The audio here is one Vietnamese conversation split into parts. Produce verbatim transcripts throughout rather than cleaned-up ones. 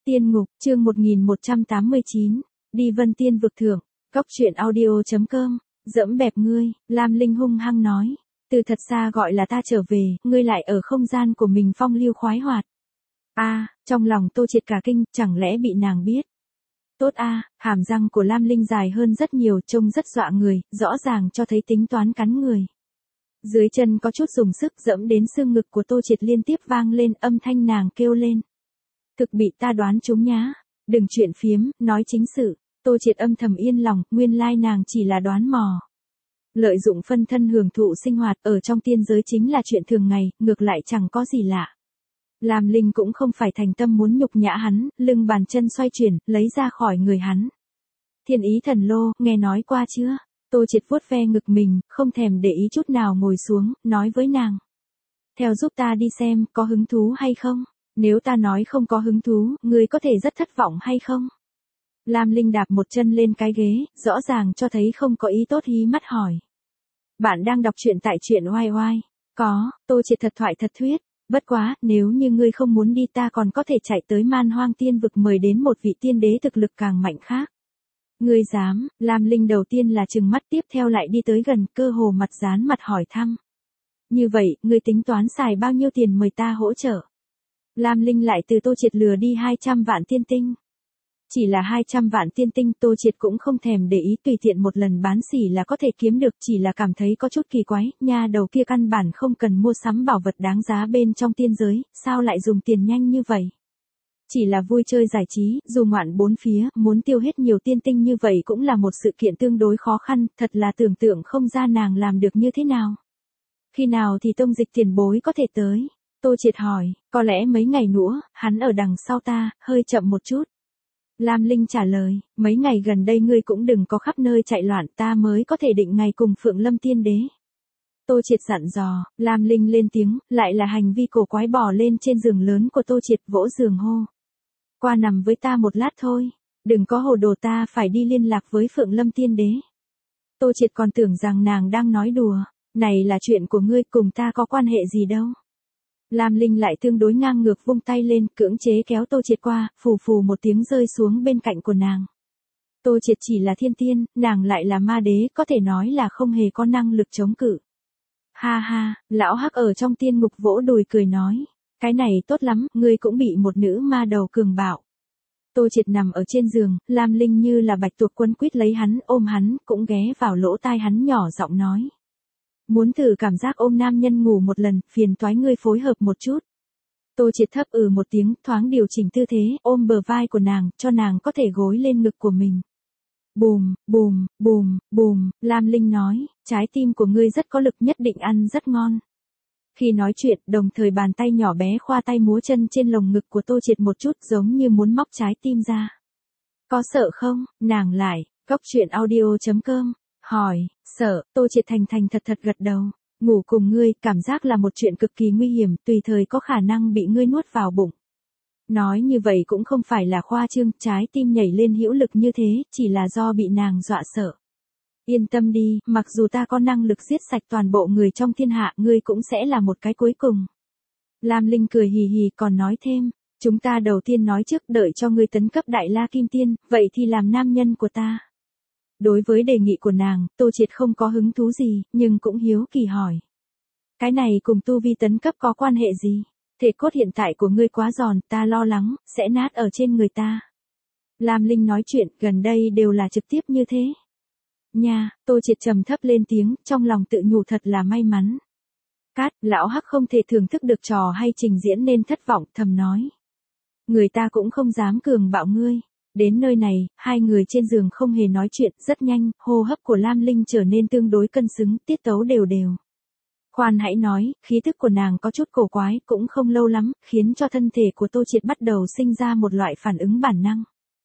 Tiên ngục, chương một nghìn một trăm tám mươi chín, đi Vân Tiên vực thưởng, cóc truyện audio.com, dẫm bẹp ngươi, Lam Linh hung hăng nói, từ thật xa gọi là ta trở về, ngươi lại ở không gian của mình phong lưu khoái hoạt. A, trong lòng Tô Triệt cả kinh, chẳng lẽ bị nàng biết. Tốt a, hàm răng của Lam Linh dài hơn rất nhiều, trông rất dọa người, rõ ràng cho thấy tính toán cắn người. Dưới chân có chút dùng sức dẫm đến xương ngực của Tô Triệt liên tiếp vang lên, âm thanh nàng kêu lên. Thực bị ta đoán trúng nhá, đừng chuyện phiếm, nói chính sự. Tô Triệt âm thầm yên lòng, nguyên lai nàng chỉ là đoán mò. Lợi dụng phân thân hưởng thụ sinh hoạt ở trong tiên giới chính là chuyện thường ngày, ngược lại chẳng có gì lạ. Lam Linh cũng không phải thành tâm muốn nhục nhã hắn, lưng bàn chân xoay chuyển, lấy ra khỏi người hắn. Thiên ý thần lô, nghe nói qua chưa? Tô Triệt vuốt ve ngực mình, không thèm để ý chút nào ngồi xuống, nói với nàng. Theo giúp ta đi xem, có hứng thú hay không? Nếu ta nói không có hứng thú, ngươi có thể rất thất vọng hay không? Lam Linh đạp một chân lên cái ghế, rõ ràng cho thấy không có ý tốt, hí mắt hỏi. Bạn đang đọc truyện tại truyện oai oai. Có, Tô Triệt thật thoại thật thuyết. Bất quá, nếu như ngươi không muốn đi ta còn có thể chạy tới Man Hoang Tiên vực mời đến một vị tiên đế thực lực càng mạnh khác. Ngươi dám, Lam Linh đầu tiên là trừng mắt, tiếp theo lại đi tới gần, cơ hồ mặt dán mặt hỏi thăm. Như vậy, ngươi tính toán xài bao nhiêu tiền mời ta hỗ trợ? Lam Linh lại từ Tô Triệt lừa đi hai trăm vạn tiên tinh. Chỉ là hai trăm vạn tiên tinh, Tô Triệt cũng không thèm để ý, tùy tiện một lần bán xỉ là có thể kiếm được, chỉ là cảm thấy có chút kỳ quái, nha đầu kia căn bản không cần mua sắm bảo vật đáng giá bên trong tiên giới, sao lại dùng tiền nhanh như vậy? Chỉ là vui chơi giải trí, dù ngoạn bốn phía, muốn tiêu hết nhiều tiên tinh như vậy cũng là một sự kiện tương đối khó khăn, thật là tưởng tượng không ra nàng làm được như thế nào. Khi nào thì tông dịch tiền bối có thể tới? Tô Triệt hỏi, có lẽ mấy ngày nữa, hắn ở đằng sau ta, hơi chậm một chút. Lam Linh trả lời, mấy ngày gần đây ngươi cũng đừng có khắp nơi chạy loạn, ta mới có thể định ngày cùng Phượng Lâm Tiên Đế. Tô Triệt dặn dò, Lam Linh lên tiếng, lại là hành vi cổ quái bò lên trên giường lớn của Tô Triệt, vỗ giường hô. Qua nằm với ta một lát thôi, đừng có hồ đồ, ta phải đi liên lạc với Phượng Lâm Tiên Đế. Tô Triệt còn tưởng rằng nàng đang nói đùa, này là chuyện của ngươi, cùng ta có quan hệ gì đâu. Lam Linh lại tương đối ngang ngược vung tay lên, cưỡng chế kéo Tô Triệt qua, phù phù một tiếng rơi xuống bên cạnh của nàng. Tô Triệt chỉ là thiên tiên, nàng lại là ma đế, có thể nói là không hề có năng lực chống cự. Ha ha, lão hắc ở trong tiên ngục vỗ đùi cười nói, cái này tốt lắm, ngươi cũng bị một nữ ma đầu cường bạo. Tô Triệt nằm ở trên giường, Lam Linh như là bạch tuộc quấn quýt lấy hắn, ôm hắn, cũng ghé vào lỗ tai hắn nhỏ giọng nói. Muốn thử cảm giác ôm nam nhân ngủ một lần, phiền toái ngươi phối hợp một chút. Tô Triệt thấp ừ một tiếng, thoáng điều chỉnh tư thế, ôm bờ vai của nàng, cho nàng có thể gối lên ngực của mình. Bùm, bùm, bùm, bùm, Lam Linh nói, trái tim của ngươi rất có lực, nhất định ăn rất ngon. Khi nói chuyện, đồng thời bàn tay nhỏ bé khoa tay múa chân trên lồng ngực của Tô Triệt một chút, giống như muốn móc trái tim ra. Có sợ không? Nàng lại, cóc truyện audio.com, hỏi, sợ, Tô Triệt thành thành thật thật gật đầu. Ngủ cùng ngươi, cảm giác là một chuyện cực kỳ nguy hiểm, tùy thời có khả năng bị ngươi nuốt vào bụng. Nói như vậy cũng không phải là khoa trương, trái tim nhảy lên hữu lực như thế, chỉ là do bị nàng dọa sợ. Yên tâm đi, mặc dù ta có năng lực giết sạch toàn bộ người trong thiên hạ, ngươi cũng sẽ là một cái cuối cùng. Lam Linh cười hì hì còn nói thêm, chúng ta đầu tiên nói trước, đợi cho ngươi tấn cấp Đại La Kim Tiên, vậy thì làm nam nhân của ta. Đối với đề nghị của nàng, Tô Triệt không có hứng thú gì, nhưng cũng hiếu kỳ hỏi. Cái này cùng tu vi tấn cấp có quan hệ gì? Thể cốt hiện tại của ngươi quá giòn, ta lo lắng, sẽ nát ở trên người ta. Lam Linh nói chuyện, gần đây đều là trực tiếp như thế. Nha, Tô Triệt trầm thấp lên tiếng, trong lòng tự nhủ thật là may mắn. Cát, lão hắc không thể thưởng thức được trò hay trình diễn nên thất vọng, thầm nói. Người ta cũng không dám cường bạo ngươi. Đến nơi này, hai người trên giường không hề nói chuyện, rất nhanh, hô hấp của Lam Linh trở nên tương đối cân xứng, tiết tấu đều đều. Khoan hãy nói, khí thức của nàng có chút cổ quái, cũng không lâu lắm, khiến cho thân thể của Tô Triệt bắt đầu sinh ra một loại phản ứng bản năng.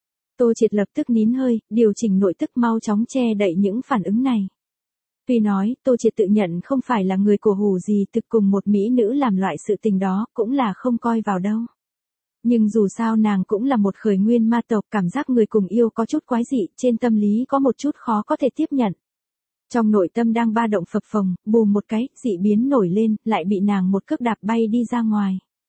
Tô Triệt lập tức nín hơi, điều chỉnh nội tức mau chóng che đậy những phản ứng này. Tuy nói, Tô Triệt tự nhận không phải là người cổ hủ gì, thực cùng một mỹ nữ làm loại sự tình đó, cũng là không coi vào đâu. Nhưng dù sao nàng cũng là một khởi nguyên ma tộc, cảm giác người cùng yêu có chút quái dị, trên tâm lý có một chút khó có thể tiếp nhận. Trong nội tâm đang ba động phập phồng, bùm một cái, dị biến nổi lên, lại bị nàng một cước đạp bay đi ra ngoài.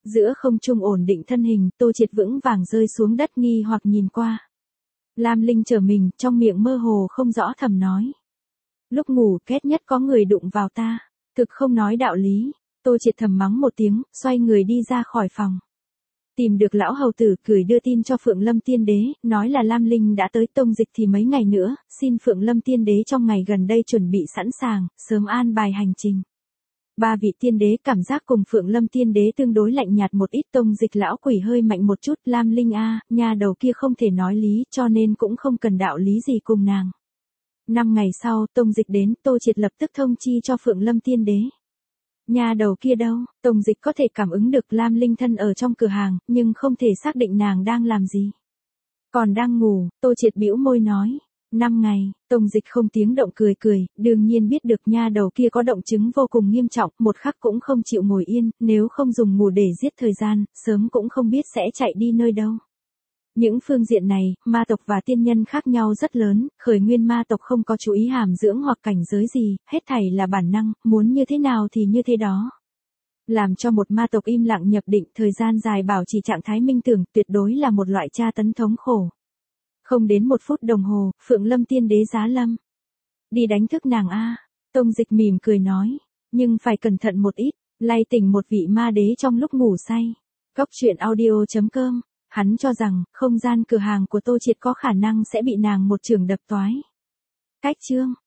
Giữa không trung ổn định thân hình, Tô Triệt vững vàng rơi xuống đất nghi hoặc nhìn qua. Lam Linh trở mình, trong miệng mơ hồ không rõ thầm nói. Lúc ngủ, ghét nhất có người đụng vào ta. Thực không nói đạo lý. Tô Triệt thầm mắng một tiếng, xoay người đi ra khỏi phòng. Tìm được lão hầu tử, gửi đưa tin cho Phượng Lâm Tiên Đế, nói là Lam Linh đã tới Tông Dịch thì mấy ngày nữa, xin Phượng Lâm Tiên Đế trong ngày gần đây chuẩn bị sẵn sàng, sớm an bài hành trình. Ba vị tiên đế cảm giác cùng Phượng Lâm Tiên Đế tương đối lạnh nhạt một ít. Tông Dịch lão quỷ hơi mạnh một chút. Lam Linh a, nhà đầu kia không thể nói lý, cho nên cũng không cần đạo lý gì cùng nàng. Năm ngày sau, Tông Dịch đến, Tô Triệt lập tức thông chi cho Phượng Lâm Tiên Đế. Nhà đầu kia đâu? Tông Dịch có thể cảm ứng được Lam Linh thân ở trong cửa hàng, nhưng không thể xác định nàng đang làm gì. Còn đang ngủ, Tô Triệt bĩu môi nói. Năm ngày, Tông Dịch không tiếng động cười cười, đương nhiên biết được nha đầu kia có động chứng vô cùng nghiêm trọng, một khắc cũng không chịu ngồi yên, nếu không dùng ngủ để giết thời gian, sớm cũng không biết sẽ chạy đi nơi đâu. Những phương diện này, ma tộc và tiên nhân khác nhau rất lớn, khởi nguyên ma tộc không có chú ý hàm dưỡng hoặc cảnh giới gì, hết thảy là bản năng, muốn như thế nào thì như thế đó. Làm cho một ma tộc im lặng nhập định thời gian dài bảo trì trạng thái minh tưởng, tuyệt đối là một loại tra tấn thống khổ. Không đến một phút đồng hồ, Phượng Lâm Tiên Đế giá lâm. Đi đánh thức nàng a. Tông Dịch mỉm cười nói, nhưng phải cẩn thận một ít, lay tỉnh một vị ma đế trong lúc ngủ say. Cốc truyện audio chấm com. Hắn cho rằng, không gian cửa hàng của Tô Triệt có khả năng sẽ bị nàng một chưởng đập toái. Cách chương